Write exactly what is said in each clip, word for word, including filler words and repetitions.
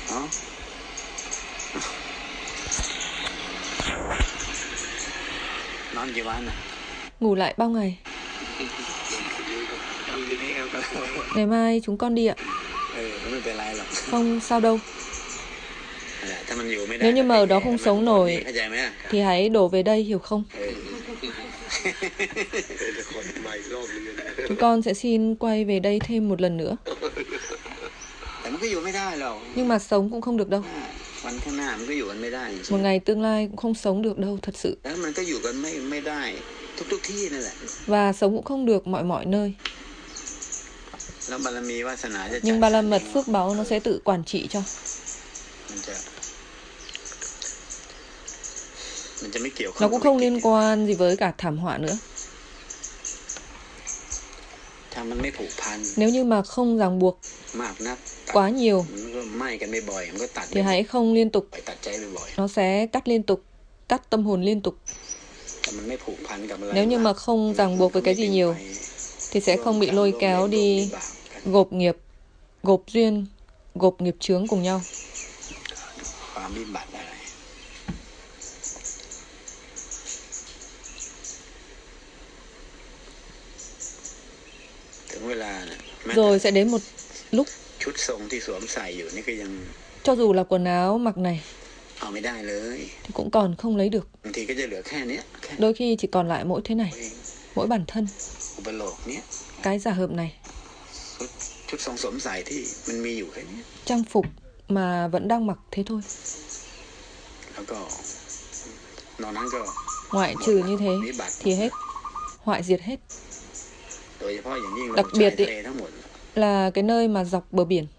đó. Nonกี่วัน Ngủ lại bao ngày? Ngày mai chúng con đi ạ. Không sao đâu. Nếu như mà ở đó không sống nổi thì hãy đổ về đây, hiểu không? Chúng con sẽ xin quay về đây thêm một lần nữa. Nhưng mà sống cũng không được đâu. Một ngày tương lai cũng không sống được đâu, thật sự. Và sống cũng không được mọi mọi nơi. Nhưng ba la mật phước báu nó sẽ tự quản trị cho. Nó cũng không liên quan gì với cả thảm họa nữa. Nếu như mà không ràng buộc quá nhiều thì hãy không liên tục. Nó sẽ cắt liên tục, cắt tâm hồn liên tục. Nếu như mà không ràng buộc với cái gì nhiều thì sẽ không bị lôi kéo đi gộp nghiệp, gộp duyên, gộp nghiệp chướng cùng nhau. Rồi sẽ đến một lúc cho dù là quần áo mặc này thì cũng còn không lấy được. Đôi khi chỉ còn lại mỗi thế này, mỗi bản thân, cái giả hợp này, trang phục mà vẫn đang mặc thế thôi. Ngoại trừ như thế thì hết, hoại diệt hết. Đặc biệt ý, là cái nơi mà dọc bờ biển.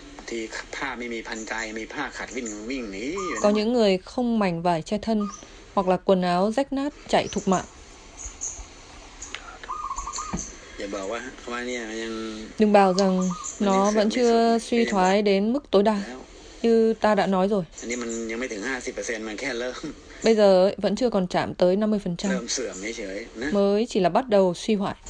Có những người không mảnh vải che thân, hoặc là quần áo rách nát chạy thục mạng. Đừng bảo rằng nó vẫn chưa suy thoái đến mức tối đa. Như ta đã nói rồi, bây giờ ấy, vẫn chưa còn chạm tới năm mươi phần trăm, mới chỉ là bắt đầu suy hoại.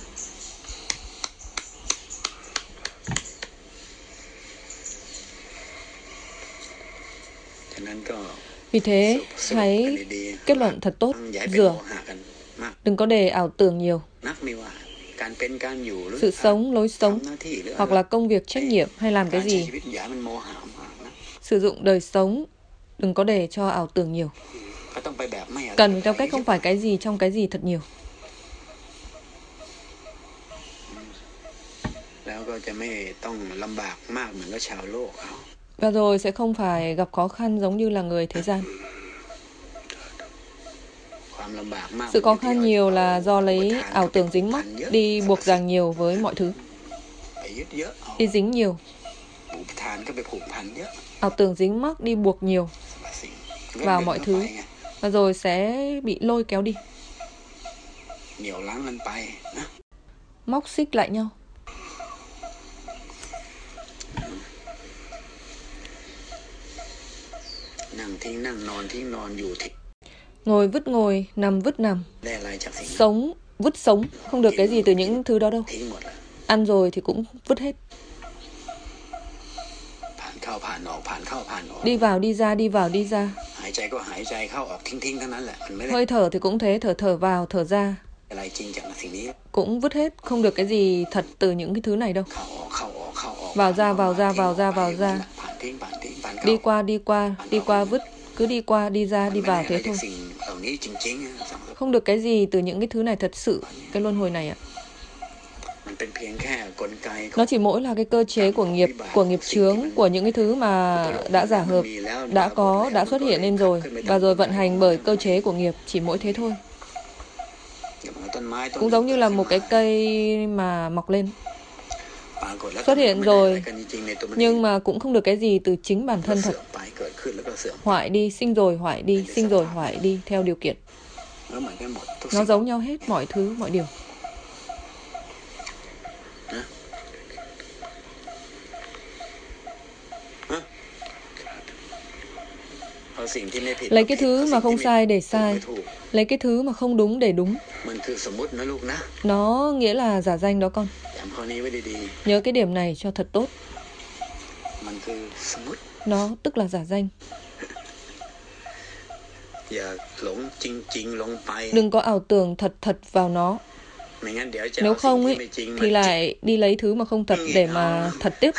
Vì thế, hãy kết luận thật tốt, rửa. Đừng có để ảo tưởng nhiều. Sự sống, lối sống, hoặc là công việc, trách nhiệm, hay làm cái gì. Sử dụng đời sống, đừng có để cho ảo tưởng nhiều. Cần theo cách không phải cái gì trong cái gì thật nhiều. Và rồi sẽ không phải gặp khó khăn giống như là người thế gian. Sự khó khăn nhiều là do lấy ảo tưởng dính mắc đi buộc ràng nhiều với mọi thứ. Đi dính nhiều. Ảo tưởng dính mắc đi buộc nhiều vào mọi thứ. Và rồi sẽ bị lôi kéo đi. Móc xích lại nhau. Ngồi vứt ngồi, nằm vứt nằm. Sống vứt sống, không được cái gì từ những thứ đó đâu. Ăn rồi thì cũng vứt hết. Đi vào đi ra, đi vào đi ra. Hơi thở thì cũng thế, thở thở vào, thở ra. Cũng vứt hết, không được cái gì thật từ những cái thứ này đâu. Vào ra, vào ra, vào ra, vào ra. Đi qua, đi qua, đi qua vứt. Cứ đi qua, đi ra, đi vào thế thôi. Không được cái gì từ những cái thứ này thật sự, cái luân hồi này ạ. Nó chỉ mỗi là cái cơ chế của nghiệp, của nghiệp chướng, của những cái thứ mà đã giả hợp, đã có, đã xuất hiện lên rồi, và rồi vận hành bởi cơ chế của nghiệp, chỉ mỗi thế thôi. Cũng giống như là một cái cây mà mọc lên, xuất hiện rồi, nhưng mà cũng không được cái gì từ chính bản thân thật. Hoại đi, sinh rồi, hoại đi, sinh rồi, hoại đi, theo điều kiện. Nó giống nhau hết, mọi thứ, mọi điều. Lấy cái thứ mà không sai để sai, lấy cái thứ mà không đúng để đúng. Nó nghĩa là giả danh đó con. Nhớ cái điểm này cho thật tốt. Nó tức là giả danh. Đừng có ảo tưởng thật thật vào nó. Nếu không ấy, thì lại đi lấy thứ mà không thật để mà thật tiếp.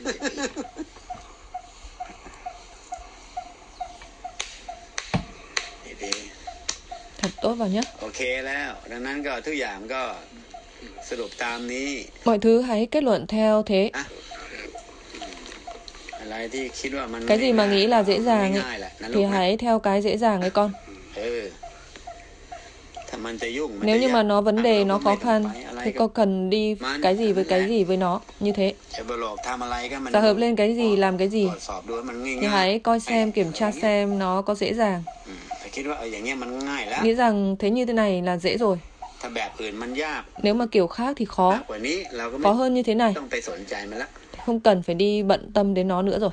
Thật tốt vào nhé. Mọi thứ hãy kết luận theo thế. Cái gì mà nghĩ là dễ dàng ấy, thì hãy theo cái dễ dàng ấy con. Nếu như mà nó vấn đề, nó khó khăn, thì con cần đi cái gì với cái gì với nó, như thế. Giả hợp lên cái gì, làm cái gì, thì hãy coi xem, kiểm tra xem nó có dễ dàng. Nghĩ rằng thế như thế này là dễ rồi. Nếu mà kiểu khác thì khó. Khó hơn như thế này, thì không cần phải đi bận tâm đến nó nữa rồi.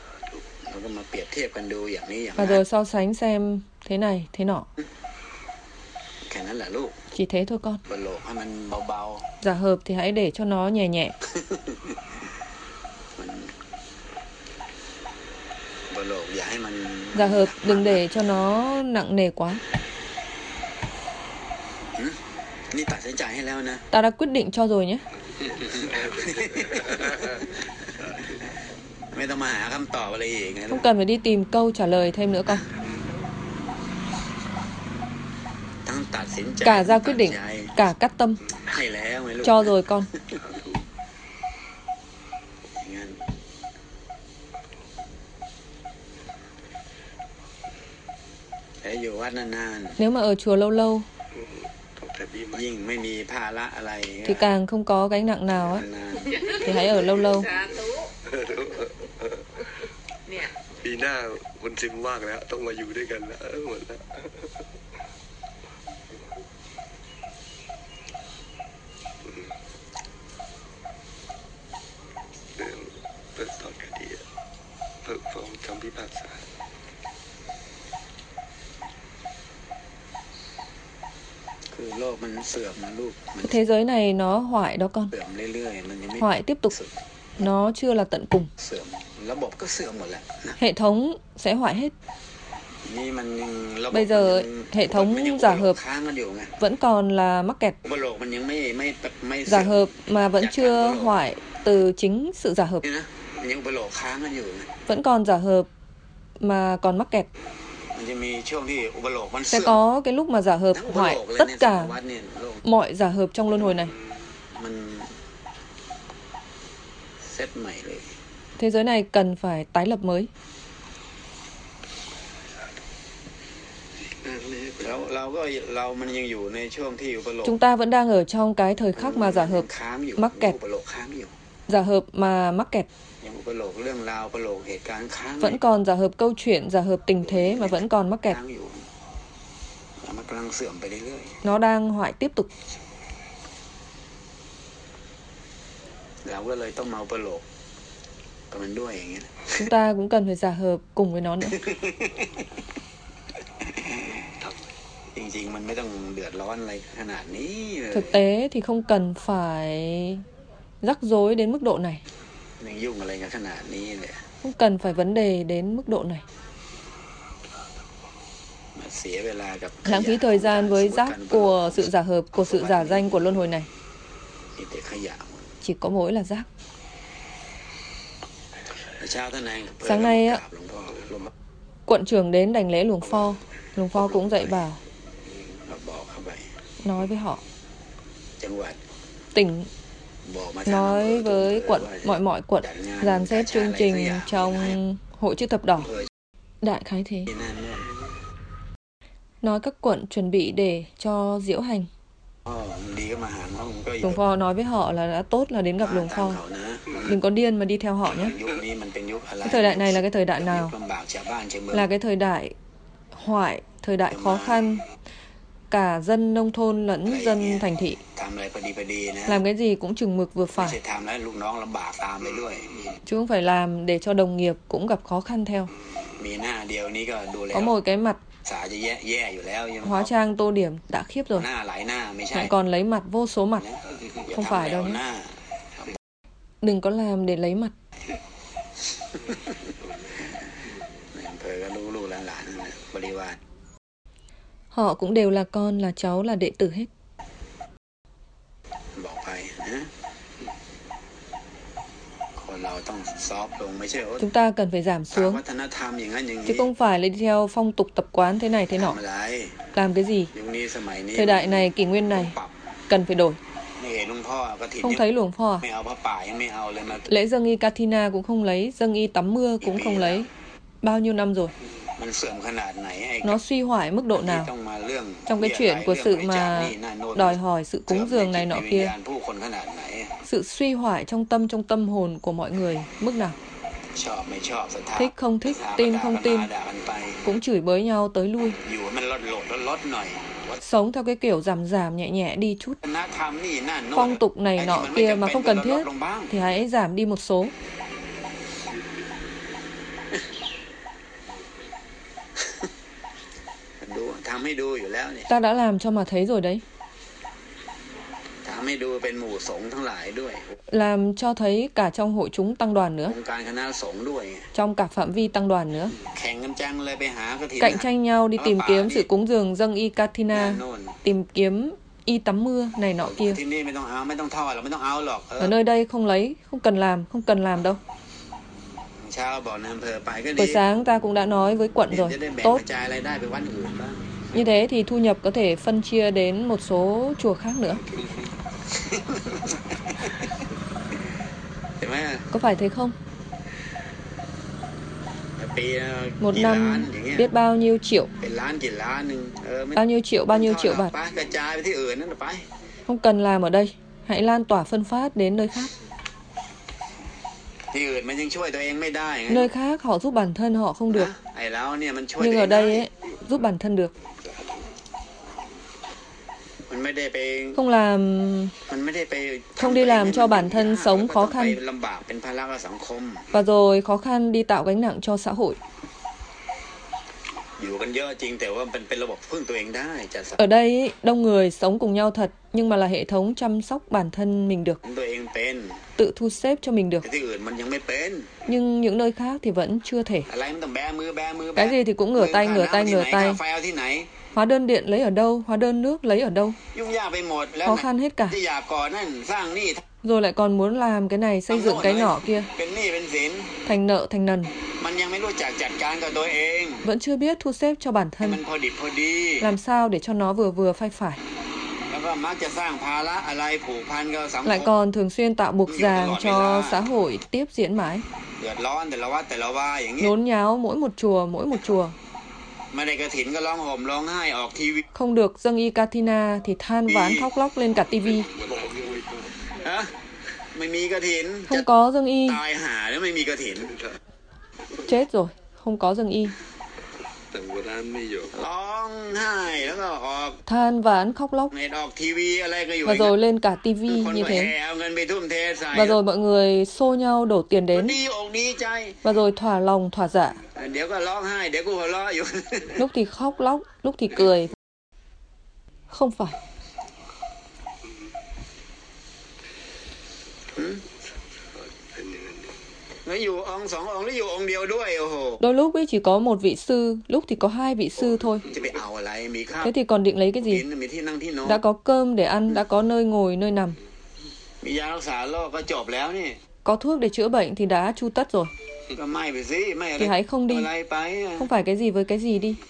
Và rồi so sánh xem thế này, thế nọ. Chỉ thế thôi con. Giả hợp thì hãy để cho nó nhẹ nhẹ. Giả hợp đừng để cho nó nặng nề quá. Ta đã quyết định cho rồi nhé. Không cần phải đi tìm câu trả lời thêm nữa con. Cả ra quyết định, cả cắt tâm. Cho rồi con. Nếu mà ở chùa lâu lâu thì càng không có gánh nặng nào ấy, thì hãy ở lâu lâu. ปีหน้าคนซึมมากแล้วต้องมาอยู่ด้วยกันแล้วหมดแล้วเรื่องเปิดตอนคดีเพิกฟ้องคำพิพากษา Thế giới này nó hoại đó con. Hoại tiếp tục. Nó chưa là tận cùng. Hệ thống sẽ hoại hết. Bây giờ hệ thống giả hợp vẫn còn là mắc kẹt. Giả hợp mà vẫn chưa hoại từ chính sự giả hợp. Vẫn còn giả hợp mà còn mắc kẹt. Sẽ có cái lúc mà giả hợp hoại tất cả mọi giả hợp trong luân hồi này. Thế giới này cần phải tái lập mới. Chúng ta vẫn đang ở trong cái thời khắc mà giả hợp mắc kẹt. Giả hợp mà mắc kẹt. Vẫn còn giả hợp câu chuyện, giả hợp tình thế mà vẫn còn mắc kẹt. Nó đang hoại tiếp tục. Chúng ta cũng cần phải giả hợp cùng với nó nữa. Thực tế thì không cần phải rắc rối đến mức độ này. Không cần phải vấn đề đến mức độ này. Lãng phí thời gian với rác của sự giả hợp, của sự giả danh của luân hồi này. Chỉ có mỗi là rác. Sáng nay á, quận trưởng đến đảnh lễ Luồng Pho. Luồng Pho cũng dạy bảo, nói với họ, tỉnh nói với quận, mọi mọi quận dàn xếp chương trình trong hội chữ thập đỏ. Đại khái thế. Nói các quận chuẩn bị để cho diễu hành. Luồng Pho nói với họ là đã tốt là đến gặp Luồng Pho. Đừng có điên mà đi theo họ nhé. Cái thời đại này là cái thời đại nào? Là cái thời đại hoại, thời đại khó khăn. Cả dân nông thôn lẫn dân thành thị. Làm cái gì cũng chừng mực vừa phải. Chứ không phải làm để cho đồng nghiệp cũng gặp khó khăn theo. Có một cái mặt hóa trang tô điểm đã khiếp rồi. Lại còn lấy mặt vô số mặt. Không phải đâu nhé. Đừng có làm để lấy mặt. Họ cũng đều là con, là cháu, là đệ tử hết. Chúng ta cần phải giảm xuống, chứ không phải là đi theo phong tục tập quán thế này thế nọ. Làm cái gì? Thời đại này, kỷ nguyên này, cần phải đổi. Không thấy luồng pho à? Lễ dâng y Kathina cũng không lấy, dâng y tắm mưa cũng không lấy. Bao nhiêu năm rồi? Nó suy hoại mức độ nào? Trong cái chuyện của sự mà đòi hỏi sự cúng dường này nọ kia, sự suy hoại trong tâm, trong tâm hồn của mọi người mức nào? Thích không thích, tin không tin, cũng chửi bới nhau tới lui. Sống theo cái kiểu giảm giảm nhẹ nhẹ đi chút. Phong tục này nọ kia mà không cần thiết thì hãy giảm đi một số. Ta đã làm cho mà thấy rồi đấy. Làm cho thấy cả trong hội chúng tăng đoàn nữa, trong cả phạm vi tăng đoàn nữa. Cạnh tranh nhau đi tìm kiếm sự cúng dường dâng y Kathina, tìm kiếm y tắm mưa này nọ kia. Ở nơi đây không lấy, không cần làm, không cần làm đâu. Buổi sáng ta cũng đã nói với quận rồi, tốt. Như thế thì thu nhập có thể phân chia đến một số chùa khác nữa. Có phải thế không? Một năm biết bao nhiêu triệu, bao nhiêu triệu, bao nhiêu triệu bạc. Không cần làm ở đây, hãy lan tỏa phân phát đến nơi khác. Nơi khác họ giúp bản thân họ không được, nhưng ở đây ấy, giúp bản thân được. Không làm, không đi làm cho bản thân sống khó khăn, và rồi khó khăn đi tạo gánh nặng cho xã hội. Ở đây đông người sống cùng nhau thật, nhưng mà là hệ thống chăm sóc bản thân mình được, tự thu xếp cho mình được. Nhưng những nơi khác thì vẫn chưa thể. Cái gì thì cũng ngửa tay, ngửa tay, ngửa tay. Hóa đơn điện lấy ở đâu, hóa đơn nước lấy ở đâu. Khó khăn hết cả. Rồi lại còn muốn làm cái này, xây dựng cái nọ kia. Thành nợ, thành nần. Vẫn chưa biết thu xếp cho bản thân. Làm sao để cho nó vừa vừa phai phải. Lại còn thường xuyên tạo buộc ràng cho xã hội tiếp diễn mãi. Nhốn nháo mỗi một chùa, mỗi một chùa. Không được dâng y Kathina thì than vãn khóc lóc lên cả tivi. Không có dâng y. Chết rồi, không có dâng y. Than vãn khóc lóc. Và rồi lên cả tivi như thế. Và rồi mọi người xô nhau đổ tiền đến. Và rồi thỏa lòng thỏa dạ. Lúc thì khóc lóc, lúc thì cười. Không phải. Đôi lúc ấy chỉ có một vị sư, lúc thì có hai vị sư thôi. Thế thì còn định lấy cái gì? Đã có cơm để ăn, đã có nơi ngồi, nơi nằm. Có thuốc để chữa bệnh thì đã chu tất rồi. Thì hãy không đi. Không phải cái gì với cái gì đi.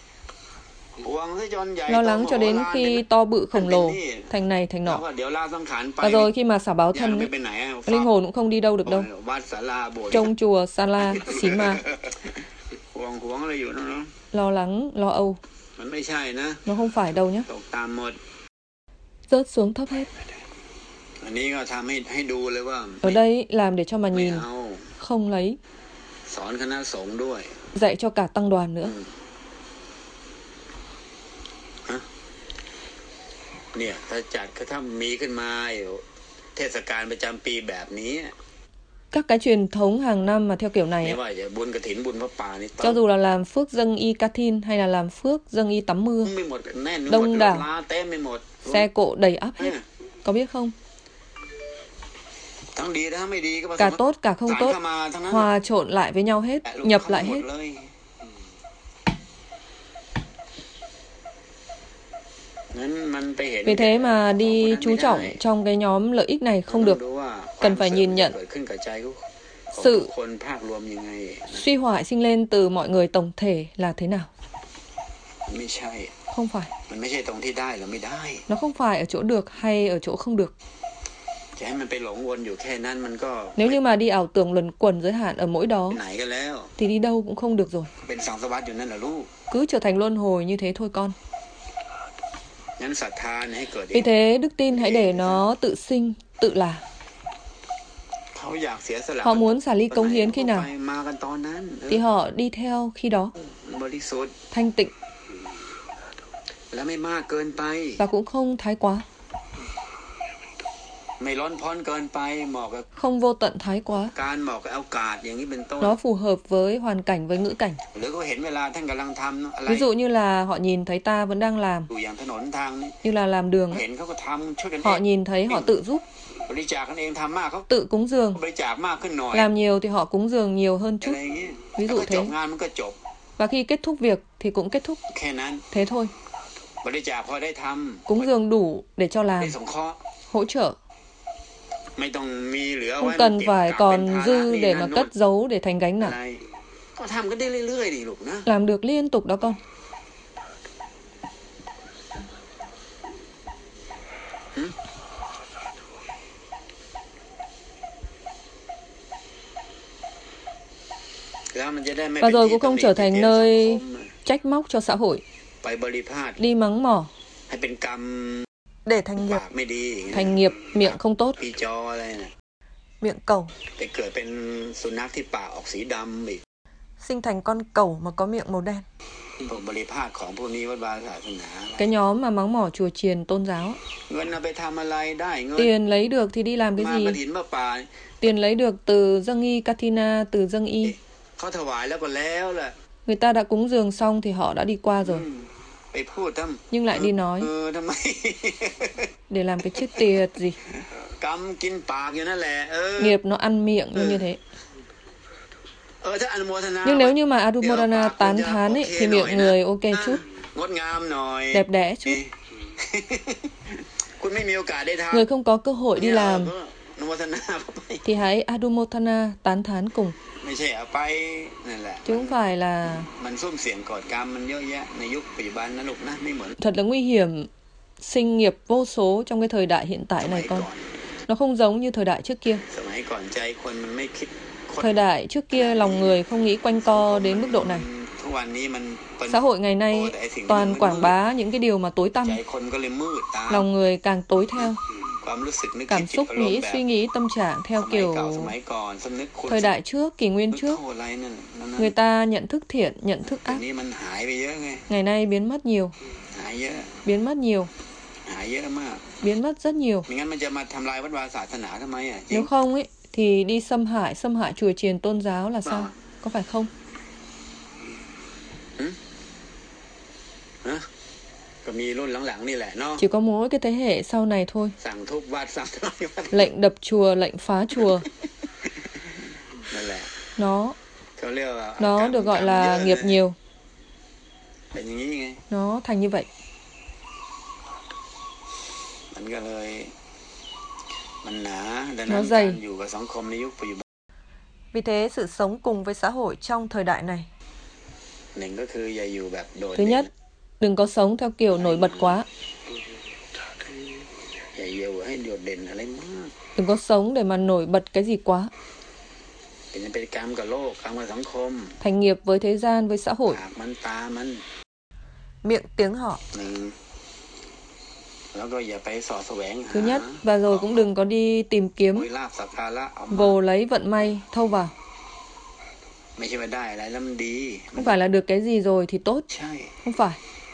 Lo lắng cho đến khi to bự khổng lồ, thành này thành nọ. Và rồi khi mà xả báo thân ấy, linh hồn cũng không đi đâu được đâu. Trong chùa, Sala, Xí Ma. Lo lắng, lo âu. Nó không phải đâu nhé. Rớt xuống thấp hết. Ở đây làm để cho mà nhìn. Không lấy. Dạy cho cả tăng đoàn nữa. Các cái truyền thống hàng năm mà theo kiểu này ấy, cho dù là làm phước dâng y Kathin hay là làm phước dâng y tắm mưa, đông đảo, xe cộ đầy ắp hết. Có biết không? Cả tốt cả không tốt, hòa trộn lại với nhau hết, nhập lại hết. Vì thế mà đi chú trọng trong cái nhóm lợi ích này không được. Cần phải nhìn nhận sự suy hoại sinh lên từ mọi người tổng thể là thế nào. Không phải. Nó không phải ở chỗ được hay ở chỗ không được. Nếu như mà đi ảo tưởng luẩn quẩn giới hạn ở mỗi đó thì đi đâu cũng không được rồi. Cứ trở thành luân hồi như thế thôi con. Vì thế đức tin hãy để nó tự sinh, tự là. Họ muốn xả ly cống hiến khi nào thì họ đi theo khi đó. Thanh tịnh. Và cũng không thái quá. Không vô tận thái quá. Nó phù hợp với hoàn cảnh, với ngữ cảnh. Ví dụ như là họ nhìn thấy ta vẫn đang làm, như là làm đường, họ nhìn thấy họ tự giúp, tự cúng dường. Làm nhiều thì họ cúng dường nhiều hơn chút. Ví dụ thế. Và khi kết thúc việc thì cũng kết thúc. Thế thôi. Cúng dường đủ để cho làm, hỗ trợ. Không cần phải còn dư để mà cất giấu để thành gánh nặng. Làm được liên tục đó con. Và rồi cũng không trở thành nơi trách móc cho xã hội, đi mắng mỏ để thành nghiệp, thành nghiệp miệng không tốt, miệng cẩu, sinh thành con cẩu mà có miệng màu đen. Cái nhóm mà mắng mỏ chùa chiền tôn giáo. Tiền lấy được thì đi làm cái gì? Tiền lấy được từ dâng y Katina, từ dâng y. Người ta đã cúng dường xong thì họ đã đi qua rồi. Nhưng lại đi nói để làm cái chết tiệt gì. Nghiệp nó ăn miệng như, như thế. Nhưng nếu như mà Adumodana tán thán ấy, thì miệng người ok chút, đẹp đẽ chút. Người không có cơ hội đi làm thì hãy Adumodana tán thán cùng. Chứ không phải là thật là nguy hiểm, sinh nghiệp vô số trong cái thời đại hiện tại này con. Nó không giống như thời đại trước kia. Thời đại trước kia lòng người không nghĩ quanh co đến mức độ này. Xã hội ngày nay toàn quảng bá những cái điều mà tối tăm. Lòng người càng tối theo. Cảm xúc, nghĩ, suy nghĩ, tâm trạng theo kiểu thời đại trước, kỷ nguyên trước. Người ta nhận thức thiện, nhận thức ác. Ngày nay biến mất nhiều. Biến mất nhiều. Biến mất rất nhiều. Nếu không ấy thì đi xâm hại, xâm hại chùa chiền tôn giáo là sao? Có phải không? Chỉ có mỗi cái thế hệ sau này thôi. Lệnh đập chùa, lệnh phá chùa. Nó Nó được gọi là nghiệp nhiều. Nó thành như vậy. Nó dày. Vì thế sự sống cùng với xã hội trong thời đại này, thứ nhất, đừng có sống theo kiểu nổi bật quá. Đừng có sống để mà nổi bật cái gì quá. Thành nghiệp với thế gian, với xã hội. Miệng tiếng họ. Thứ nhất, và rồi cũng đừng có đi tìm kiếm, vồ lấy vận may, thâu vào. Không phải là được cái gì rồi thì tốt. Không phải.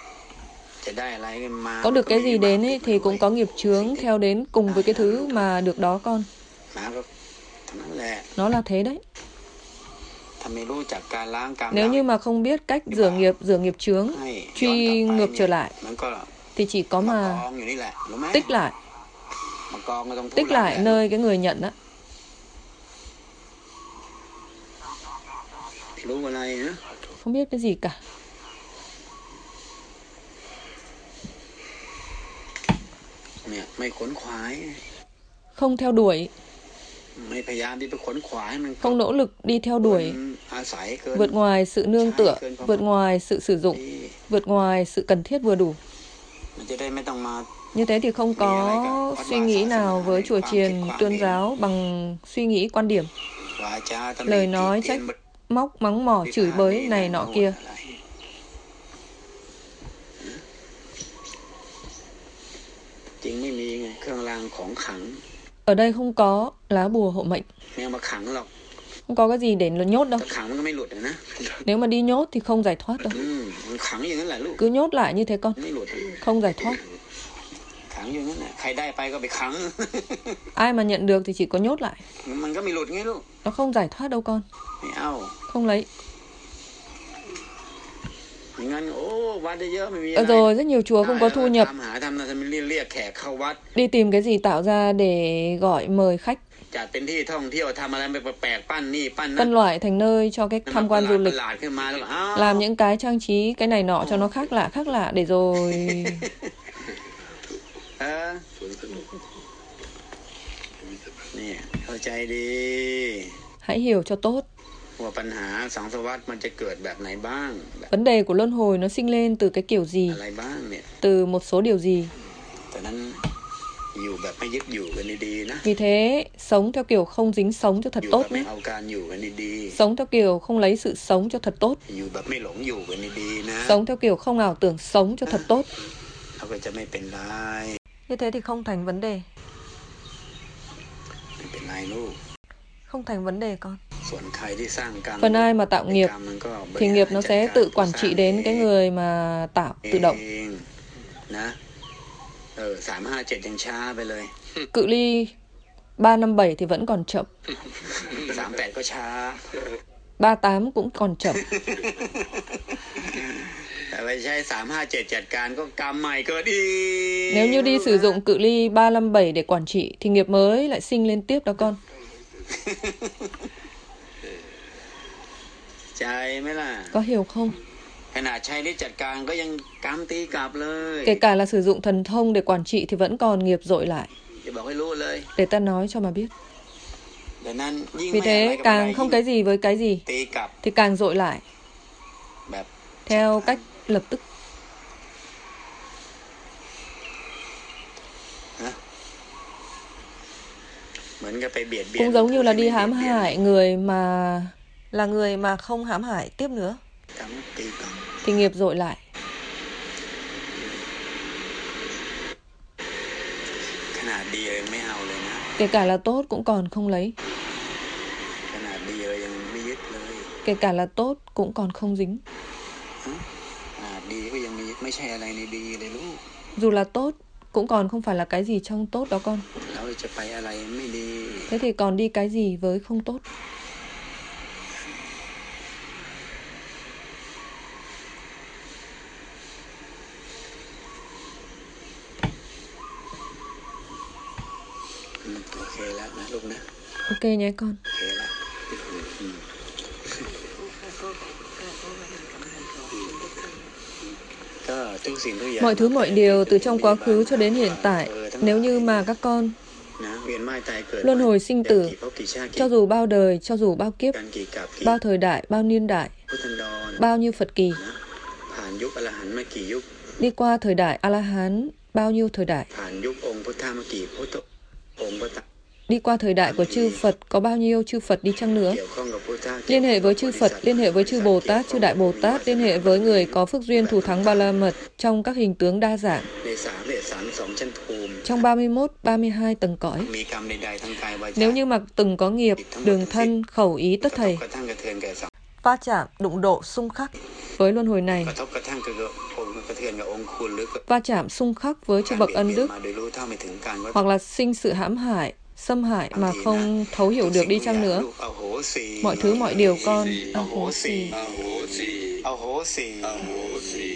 Có được cái gì đến ấy, thì cũng có nghiệp chướng theo đến cùng với cái thứ mà được đó con. Nó là thế đấy. Nếu như mà không biết cách rửa nghiệp, rửa nghiệp chướng, truy ngược trở lại, thì chỉ có mà tích lại. Tích lại nơi cái người nhận đó. Không biết cái gì cả. Không theo đuổi. Không nỗ lực đi theo đuổi. Vượt ngoài sự nương tựa, vượt ngoài sự sử dụng, vượt ngoài sự cần thiết vừa đủ. Như thế thì không có suy nghĩ nào với chùa chiền, tôn giáo bằng suy nghĩ quan điểm. Lời nói trách móc, mắng mỏ, chửi bới này nọ kia. Ở đây không có lá bùa hộ mệnh. Không có cái gì để nhốt đâu. Nếu mà đi nhốt thì không giải thoát đâu. Cứ nhốt lại như thế con. Không giải thoát. Ai mà nhận được thì chỉ có nhốt lại. Nó không giải thoát đâu con. Không lấy. Ở rồi rất nhiều chùa không có thu nhập. Đi tìm cái gì tạo ra để gọi mời khách. Phân loại thành nơi cho cái tham quan du lịch. Làm những cái trang trí cái này nọ cho nó khác lạ khác lạ để rồi hãy hiểu cho tốt. Vấn đề của luân hồi nó sinh lên từ cái kiểu gì, từ một số điều gì. Vì thế sống theo kiểu không dính sống cho thật tốt nhé. Sống theo kiểu không lấy sự sống cho thật tốt. Sống theo kiểu không ảo tưởng sống cho thật tốt. Như thế thì không thành vấn đề. Không thành vấn đề con. Phần ai mà tạo nghiệp thì nghiệp nó sẽ tự quản trị đến cái người mà tạo tự động. Cự ly ba năm bảy thì vẫn còn chậm. ba tám cũng còn chậm. Nếu như đi sử dụng cự ly ba năm bảy để quản trị thì nghiệp mới lại sinh lên tiếp đó con. Có hiểu không? Kể cả là sử dụng thần thông để quản trị thì vẫn còn nghiệp dội lại. Để ta nói cho mà biết. Vì thế càng không cái gì với cái gì thì càng dội lại theo cách lập tức. Cũng giống như là đi hãm hại người mà là người mà không hãm hại tiếp nữa thì nghiệp dội lại. Kể cả là tốt cũng còn không lấy. Kể cả là tốt cũng còn không dính. Dù là tốt cũng còn không phải là cái gì trong tốt đó con. Thế thì còn đi cái gì với không tốt? Ok nhé con. Mọi thứ mọi điều từ trong quá khứ cho đến hiện tại, nếu như mà các con luân hồi sinh tử, cho dù bao đời, cho dù bao kiếp, bao thời đại, bao niên đại, bao nhiêu Phật kỳ, đi qua thời đại A-la-hán, bao nhiêu thời đại, đi qua thời đại của chư Phật, có bao nhiêu chư Phật đi chăng nữa, liên hệ với chư Phật, liên hệ với chư Bồ Tát, chư Đại Bồ Tát, liên hệ với người có phước duyên thù thắng ba la mật trong các hình tướng đa dạng, trong ba mươi mốt, ba mươi hai tầng cõi. Nếu như mà từng có nghiệp, đường thân, khẩu ý tất thầy, va chạm, đụng độ, xung khắc với luân hồi này, va chạm xung khắc với chư bậc ân đức, hoặc là sinh sự hãm hại, xâm hại mà không thấu hiểu được đi chăng nữa, mọi thứ mọi điều con, a hố xì,